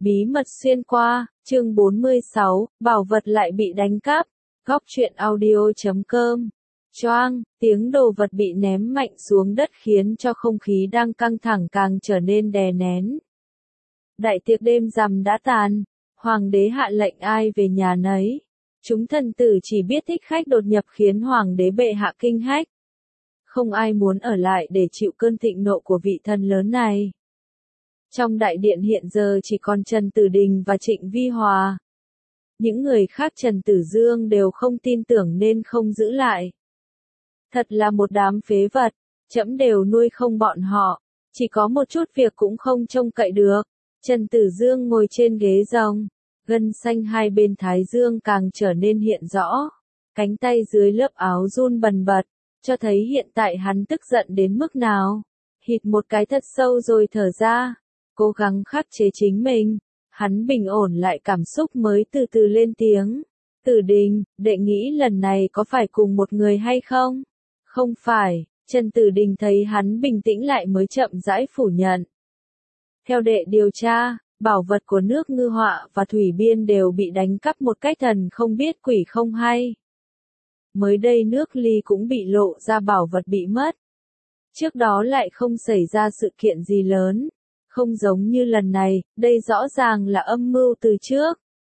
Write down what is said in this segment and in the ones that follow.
Bí mật xuyên qua, chương 46, bảo vật lại bị đánh cắp. Góc truyện audio.com. Choang, tiếng đồ vật bị ném mạnh xuống đất khiến cho không khí đang căng thẳng càng trở nên đè nén. Đại tiệc đêm rằm đã tàn, hoàng đế hạ lệnh ai về nhà nấy. Chúng thần tử chỉ biết thích khách đột nhập khiến hoàng đế bệ hạ kinh hách. Không ai muốn ở lại để chịu cơn thịnh nộ của vị thần lớn này. Trong đại điện hiện giờ chỉ còn Trần Tử Đình và Trịnh Vi Hòa. Những người khác Trần Tử Dương đều không tin tưởng nên không giữ lại. Thật là một đám phế vật, trẫm đều nuôi không bọn họ, chỉ có một chút việc cũng không trông cậy được. Trần Tử Dương ngồi trên ghế rồng, gân xanh hai bên thái dương càng trở nên hiện rõ. Cánh tay dưới lớp áo run bần bật, cho thấy hiện tại hắn tức giận đến mức nào. Hít một cái thật sâu rồi thở ra, cố gắng khắc chế chính mình. Hắn bình ổn lại cảm xúc mới từ từ lên tiếng. Tử Đình, đệ nghĩ lần này có phải cùng một người hay không? Không phải, Trần Tử Đình thấy hắn bình tĩnh lại mới chậm rãi phủ nhận. Theo đệ điều tra, bảo vật của nước Ngư Họa và Thủy Biên đều bị đánh cắp một cách thần không biết quỷ không hay. Mới đây nước Ly cũng bị lộ ra bảo vật bị mất. Trước đó lại không xảy ra sự kiện gì lớn. Không giống như lần này, đây rõ ràng là âm mưu từ trước.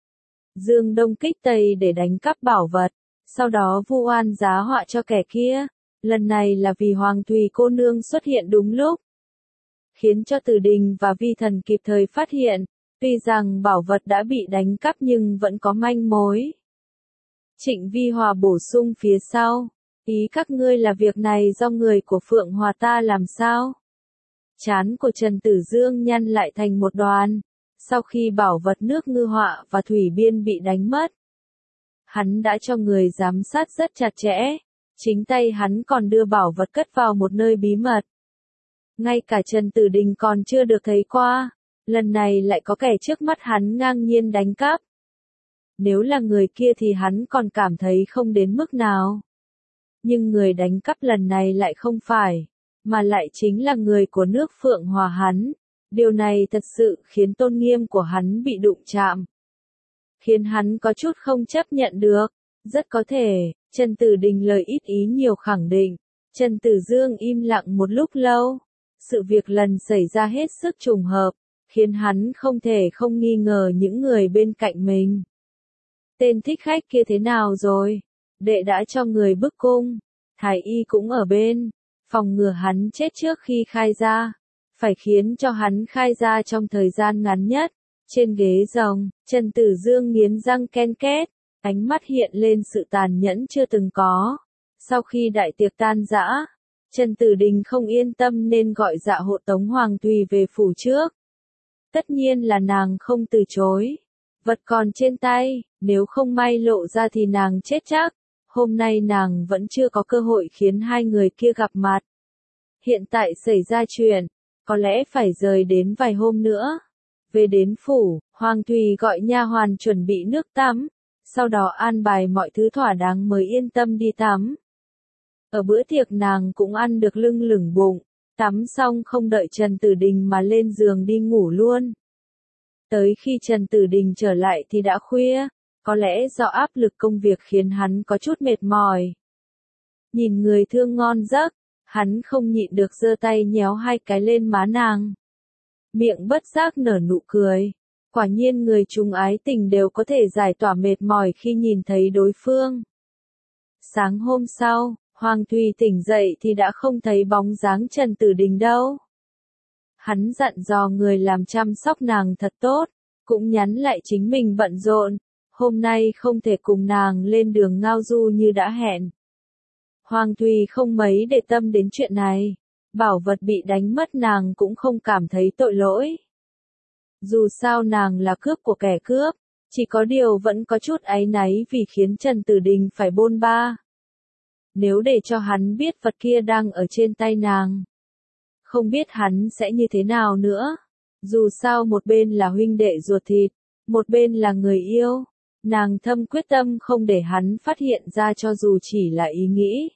Dương Đông kích Tây để đánh cắp bảo vật, sau đó vu oan giá họa cho kẻ kia. Lần này là vì Hoàng Thùy cô nương xuất hiện đúng lúc, khiến cho Tử Đình và Vi Thần kịp thời phát hiện. Tuy rằng bảo vật đã bị đánh cắp nhưng vẫn có manh mối. Trịnh Vi Hòa bổ sung phía sau, ý các ngươi là việc này do người của Phượng Hòa ta làm sao? Trán của Trần Tử Dương nhăn lại thành một đoàn. Sau khi bảo vật nước Ngư Họa và Thủy Biên bị đánh mất, hắn đã cho người giám sát rất chặt chẽ. Chính tay hắn còn đưa bảo vật cất vào một nơi bí mật. Ngay cả Trần Tử Đình còn chưa được thấy qua. Lần này lại có kẻ trước mắt hắn ngang nhiên đánh cắp. Nếu là người kia thì hắn còn cảm thấy không đến mức nào. Nhưng người đánh cắp lần này lại không phải, mà lại chính là người của nước Phượng Hòa hắn. Điều này thật sự khiến tôn nghiêm của hắn bị đụng chạm. Khiến hắn có chút không chấp nhận được. Rất có thể, Trần Tử Đình lời ít ý nhiều khẳng định. Trần Tử Dương im lặng một lúc lâu. Sự việc lần xảy ra hết sức trùng hợp, khiến hắn không thể không nghi ngờ những người bên cạnh mình. Tên thích khách kia thế nào rồi? Đệ đã cho người bức cung. Thái y cũng ở bên, phòng ngừa hắn chết trước khi khai ra. Phải khiến cho hắn khai ra trong thời gian ngắn nhất. Trên ghế rồng, Trần Tử Dương nghiến răng ken két, ánh mắt hiện lên sự tàn nhẫn chưa từng có. Sau khi đại tiệc tan rã, Trần Tử Đình không yên tâm nên gọi dạ hộ tống Hoàng Thùy về phủ trước. Tất nhiên là nàng không từ chối. Vật còn trên tay, nếu không may lộ ra thì nàng chết chắc. Hôm nay nàng vẫn chưa có cơ hội khiến hai người kia gặp mặt. Hiện tại xảy ra chuyện, có lẽ phải rời đến vài hôm nữa. Về đến phủ, Hoàng Thùy gọi nha hoàn chuẩn bị nước tắm, sau đó an bài mọi thứ thỏa đáng mới yên tâm đi tắm. Ở bữa tiệc nàng cũng ăn được lưng lửng bụng, tắm xong không đợi Trần Tử Đình mà lên giường đi ngủ luôn. Tới khi Trần Tử Đình trở lại thì đã khuya, có lẽ do áp lực công việc khiến hắn có chút mệt mỏi. Nhìn người thương ngon giấc, hắn không nhịn được giơ tay nhéo hai cái lên má nàng. Miệng bất giác nở nụ cười. Quả nhiên người chung ái tình đều có thể giải tỏa mệt mỏi khi nhìn thấy đối phương. Sáng hôm sau, Hoàng Thùy tỉnh dậy thì đã không thấy bóng dáng Trần Tử Đình đâu. Hắn dặn dò người làm chăm sóc nàng thật tốt, cũng nhắn lại chính mình bận rộn, hôm nay không thể cùng nàng lên đường ngao du như đã hẹn. Hoàng Thùy không mấy để tâm đến chuyện này, bảo vật bị đánh mất nàng cũng không cảm thấy tội lỗi. Dù sao nàng là cướp của kẻ cướp, chỉ có điều vẫn có chút áy náy vì khiến Trần Tử Đình phải bôn ba. Nếu để cho hắn biết vật kia đang ở trên tay nàng, không biết hắn sẽ như thế nào nữa. Dù sao một bên là huynh đệ ruột thịt, một bên là người yêu, nàng thâm quyết tâm không để hắn phát hiện ra cho dù chỉ là ý nghĩ.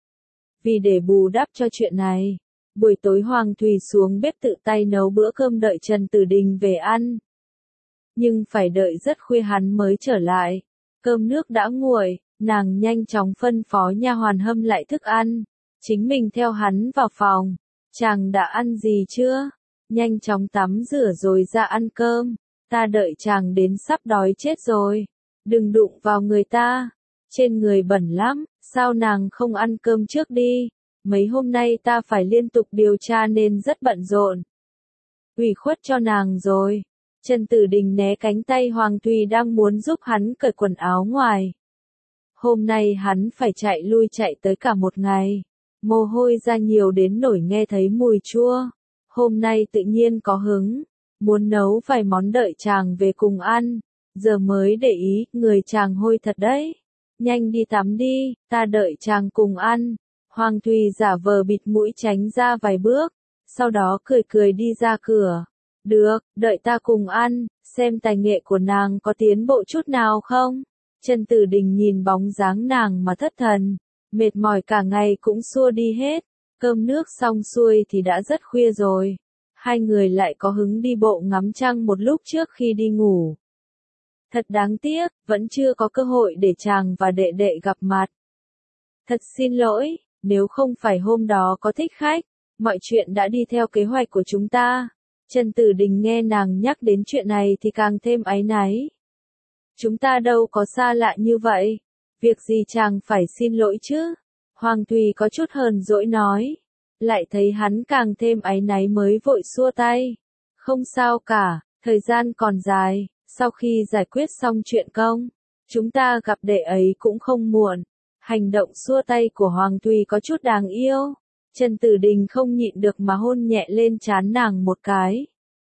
Vì để bù đắp cho chuyện này, buổi tối Hoàng Thùy xuống bếp tự tay nấu bữa cơm đợi Trần Tử Đình về ăn. nhưng phải đợi rất khuya hắn mới trở lại. Cơm nước đã nguội, nàng nhanh chóng phân phó nha hoàn hâm lại thức ăn, chính mình theo hắn vào phòng. Chàng đã ăn gì chưa? Nhanh chóng tắm rửa rồi ra ăn cơm, ta đợi chàng đến sắp đói chết rồi. Đừng đụng vào người ta, trên người bẩn lắm, sao nàng không ăn cơm trước đi? Mấy hôm nay ta phải liên tục điều tra nên rất bận rộn. Ủy khuất cho nàng rồi. Trần Tử Đình né cánh tay Hoàng Thùy đang muốn giúp hắn cởi quần áo ngoài. Hôm nay hắn phải chạy lui chạy tới cả một ngày. Mồ hôi ra nhiều đến nổi nghe thấy mùi chua. Hôm nay tự nhiên có hứng. Muốn nấu vài món đợi chàng về cùng ăn. Giờ mới để ý, người chàng hôi thật đấy. Nhanh đi tắm đi, ta đợi chàng cùng ăn. Hoàng Thùy giả vờ bịt mũi tránh ra vài bước. Sau đó cười cười đi ra cửa. Được, đợi ta cùng ăn, xem tài nghệ của nàng có tiến bộ chút nào không? Trần Tử Đình nhìn bóng dáng nàng mà thất thần, mệt mỏi cả ngày cũng xua đi hết, cơm nước xong xuôi thì đã rất khuya rồi. Hai người lại có hứng đi bộ ngắm trăng một lúc trước khi đi ngủ. Thật đáng tiếc, vẫn chưa có cơ hội để chàng và đệ đệ gặp mặt. Thật xin lỗi, nếu không phải hôm đó có thích khách, mọi chuyện đã đi theo kế hoạch của chúng ta. Trần Tử Đình nghe nàng nhắc đến chuyện này thì càng thêm áy náy. Chúng ta đâu có xa lạ như vậy. Việc gì chàng phải xin lỗi chứ? Hoàng Thùy có chút hờn dỗi nói. Lại thấy hắn càng thêm áy náy mới vội xua tay. Không sao cả, thời gian còn dài, sau khi giải quyết xong chuyện công, chúng ta gặp đệ ấy cũng không muộn. Hành động xua tay của Hoàng Thùy có chút đáng yêu. Trần Tử Đình không nhịn được mà hôn nhẹ lên trán nàng một cái.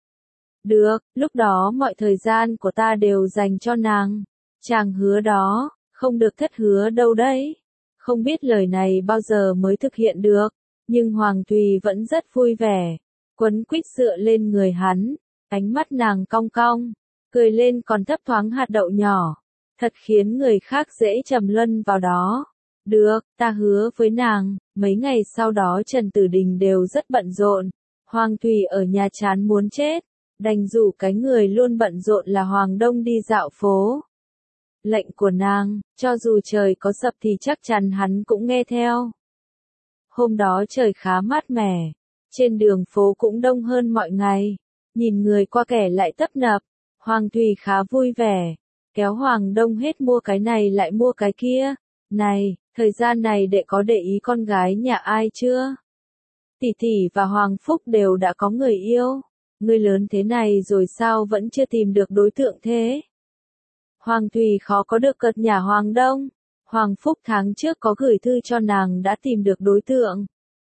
Được, lúc đó mọi thời gian của ta đều dành cho nàng. Chàng hứa đó, không được thất hứa đâu đấy. Không biết lời này bao giờ mới thực hiện được, nhưng Hoàng Thùy vẫn rất vui vẻ. Quấn quýt dựa lên người hắn, ánh mắt nàng cong cong, cười lên còn thấp thoáng hạt đậu nhỏ. Thật khiến người khác dễ trầm luân vào đó. Được, ta hứa với nàng. Mấy ngày sau đó Trần Tử Đình đều rất bận rộn. Hoàng Thùy ở nhà chán muốn chết, đành rủ cái người luôn bận rộn là Hoàng Đông đi dạo phố. Lệnh của nàng, cho dù trời có sập thì chắc chắn hắn cũng nghe theo. Hôm đó trời khá mát mẻ, trên đường phố cũng đông hơn mọi ngày, nhìn người qua kẻ lại tấp nập. Hoàng Thùy khá vui vẻ, kéo Hoàng Đông hết mua cái này lại mua cái kia. Này, thời gian này đệ có để ý con gái nhà ai chưa? Tỷ tỷ và Hoàng Phúc đều đã có người yêu. Ngươi lớn thế này rồi sao vẫn chưa tìm được đối tượng thế? Hoàng Thùy khó có được cợt nhả Hoàng Đông. Hoàng Phúc tháng trước có gửi thư cho nàng đã tìm được đối tượng.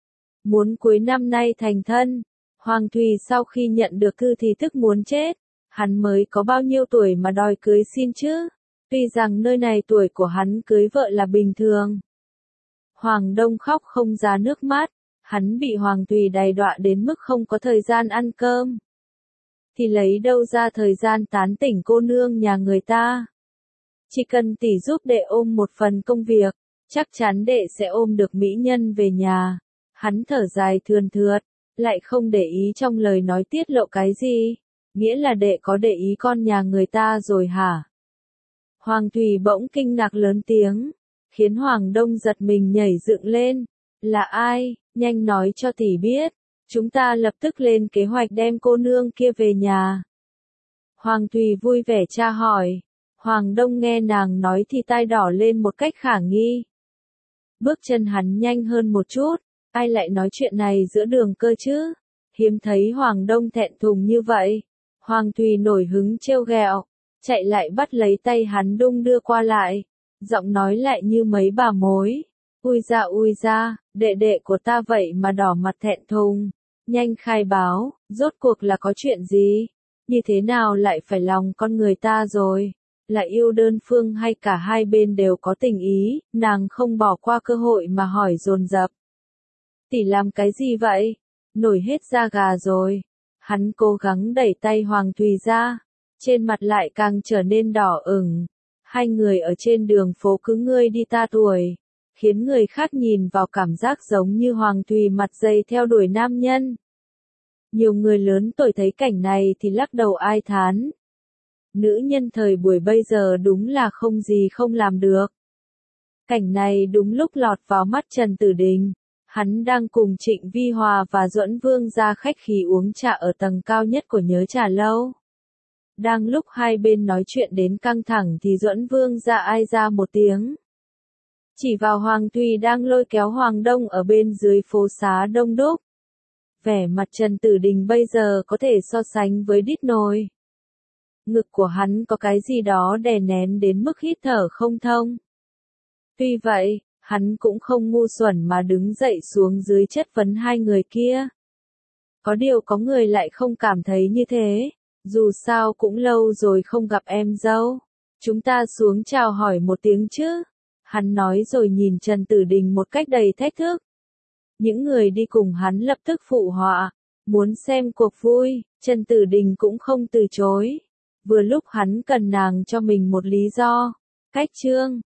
Muốn cuối năm nay thành thân. Hoàng Thùy sau khi nhận được thư thì tức muốn chết. Hắn mới có bao nhiêu tuổi mà đòi cưới xin chứ? Tuy rằng nơi này tuổi của hắn cưới vợ là bình thường. Hoàng Đông khóc không ra nước mắt. Hắn bị Hoàng Thùy đày đọa đến mức không có thời gian ăn cơm. Thì lấy đâu ra thời gian tán tỉnh cô nương nhà người ta. Chỉ cần tỷ giúp đệ ôm một phần công việc, chắc chắn đệ sẽ ôm được mỹ nhân về nhà. Hắn thở dài thườn thượt, lại không để ý trong lời nói tiết lộ cái gì. Nghĩa là đệ có để ý con nhà người ta rồi hả? Hoàng Thùy bỗng kinh ngạc lớn tiếng, khiến Hoàng Đông giật mình nhảy dựng lên. Là ai? Nhanh nói cho tỷ biết. Chúng ta lập tức lên kế hoạch đem cô nương kia về nhà. Hoàng Thùy vui vẻ tra hỏi. Hoàng Đông nghe nàng nói thì tai đỏ lên một cách khả nghi. Bước chân hắn nhanh hơn một chút. Ai lại nói chuyện này giữa đường cơ chứ? Hiếm thấy Hoàng Đông thẹn thùng như vậy. Hoàng Thùy nổi hứng trêu ghẹo, chạy lại bắt lấy tay hắn đung đưa qua lại. Giọng nói lại như mấy bà mối. Ui ra, đệ đệ của ta vậy mà đỏ mặt thẹn thùng. Nhanh khai báo, rốt cuộc là có chuyện gì? Như thế nào lại phải lòng con người ta rồi? Là yêu đơn phương hay cả hai bên đều có tình ý? Nàng không bỏ qua cơ hội mà hỏi dồn dập. Tỷ làm cái gì vậy? Nổi hết da gà rồi. Hắn cố gắng đẩy tay Hoàng Thùy ra. Trên mặt lại càng trở nên đỏ ửng. Hai người ở trên đường phố cứ ngươi đi ta đuổi. Khiến người khác nhìn vào cảm giác giống như Hoàng Thùy mặt dày theo đuổi nam nhân. Nhiều người lớn tuổi thấy cảnh này thì lắc đầu ai thán. Nữ nhân thời buổi bây giờ đúng là không gì không làm được. Cảnh này đúng lúc lọt vào mắt Trần Tử Đình. Hắn đang cùng Trịnh Vi Hòa và Duẫn Vương ra khách khí uống trà ở tầng cao nhất của Nhớ Trà Lâu. Đang lúc hai bên nói chuyện đến căng thẳng thì Duẫn Vương ra ai ra một tiếng. Chỉ vào Hoàng Thùy đang lôi kéo Hoàng Đông ở bên dưới phố xá đông đúc. Vẻ mặt Trần Tử Đình bây giờ có thể so sánh với đít nồi. Ngực của hắn có cái gì đó đè nén đến mức hít thở không thông. Tuy vậy, hắn cũng không ngu xuẩn mà đứng dậy xuống dưới chất vấn hai người kia. Có điều có người lại không cảm thấy như thế. Dù sao cũng lâu rồi không gặp em dâu. Chúng ta xuống chào hỏi một tiếng chứ. Hắn nói rồi nhìn Trần Tử Đình một cách đầy thách thức. Những người đi cùng hắn lập tức phụ họa. Muốn xem cuộc vui, Trần Tử Đình cũng không từ chối. Vừa lúc hắn cần nàng cho mình một lý do. Cách chương